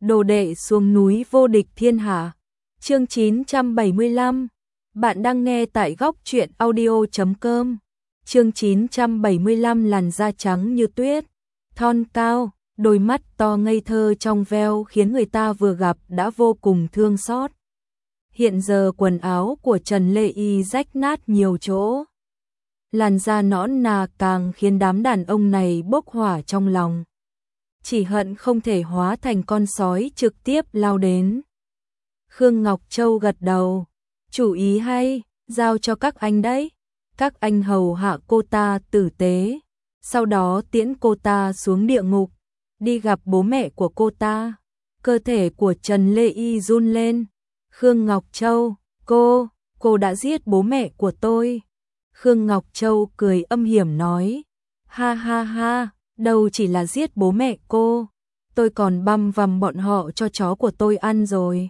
đồ đệ xuống núi vô địch thiên hạ. Chương 975. Bạn đang nghe tại góc truyện audio.com. Chương 975. Làn da trắng như tuyết, thon cao, đôi mắt to ngây thơ trong veo khiến người ta vừa gặp đã vô cùng thương xót. Hiện giờ quần áo của Trần Lê Y rách nát nhiều chỗ. Làn da nõn nà càng khiến đám đàn ông này bốc hỏa trong lòng. Chỉ hận không thể hóa thành con sói trực tiếp lao đến. Khương Ngọc Châu gật đầu. Chủ ý hay, giao cho các anh đấy. Các anh hầu hạ cô ta tử tế. Sau đó tiễn cô ta xuống địa ngục, đi gặp bố mẹ của cô ta. Cơ thể của Trần Lê Y run lên. Khương Ngọc Châu, cô đã giết bố mẹ của tôi. Khương Ngọc Châu cười âm hiểm nói. Ha ha ha, đâu chỉ là giết bố mẹ cô. Tôi còn băm vằm bọn họ cho chó của tôi ăn rồi.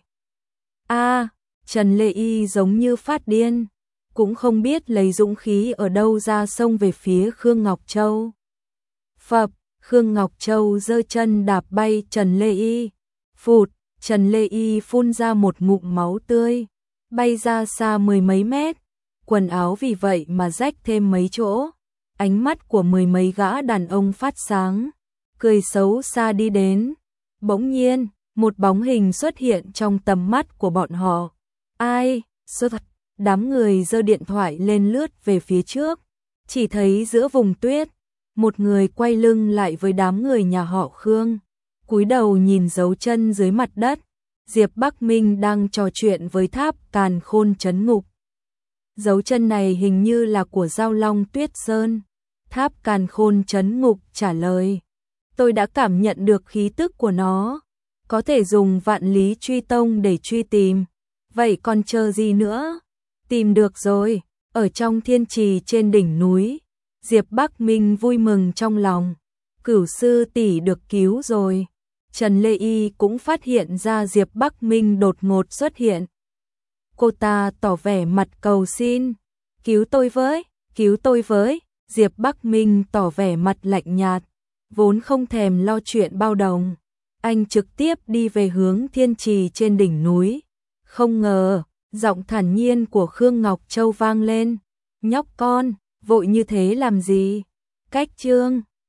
Trần Lê Y giống như phát điên. Cũng không biết lấy dũng khí ở đâu ra xông về phía Khương Ngọc Châu. Phập, Khương Ngọc Châu giơ chân đạp bay Trần Lê Y. Phụt, Trần Lê Y phun ra một ngụm máu tươi, bay ra xa mười mấy mét. Quần áo vì vậy mà rách thêm mấy chỗ. Ánh mắt của mười mấy gã đàn ông phát sáng, cười xấu xa đi đến. Bỗng nhiên, một bóng hình xuất hiện trong tầm mắt của bọn họ. Ai? Thật. Đám người giơ điện thoại lên lướt về phía trước. Chỉ thấy giữa vùng tuyết, một người quay lưng lại với đám người nhà họ Khương, cúi đầu nhìn dấu chân dưới mặt đất. Diệp Bắc Minh đang trò chuyện với Tháp Càn Khôn trấn ngục. Dấu chân này hình như là của Giao Long Tuyết Sơn. Tháp Càn Khôn trấn ngục trả lời. Tôi đã cảm nhận được khí tức của nó. Có thể dùng Vạn Lý Truy Tông để truy tìm. Vậy còn chờ gì nữa? Tìm được rồi, ở trong thiên trì trên đỉnh núi. Diệp Bắc Minh vui mừng trong lòng. Cửu sư tỷ được cứu rồi. Trần Lê Y cũng phát hiện ra Diệp Bắc Minh đột ngột xuất hiện. Cô ta tỏ vẻ mặt cầu xin. Cứu tôi với. Diệp Bắc Minh tỏ vẻ mặt lạnh nhạt, vốn không thèm lo chuyện bao đồng. Anh trực tiếp đi về hướng thiên trì trên đỉnh núi. Không ngờ, giọng thản nhiên của Khương Ngọc Châu vang lên. Nhóc con, vội như thế làm gì? Cách chương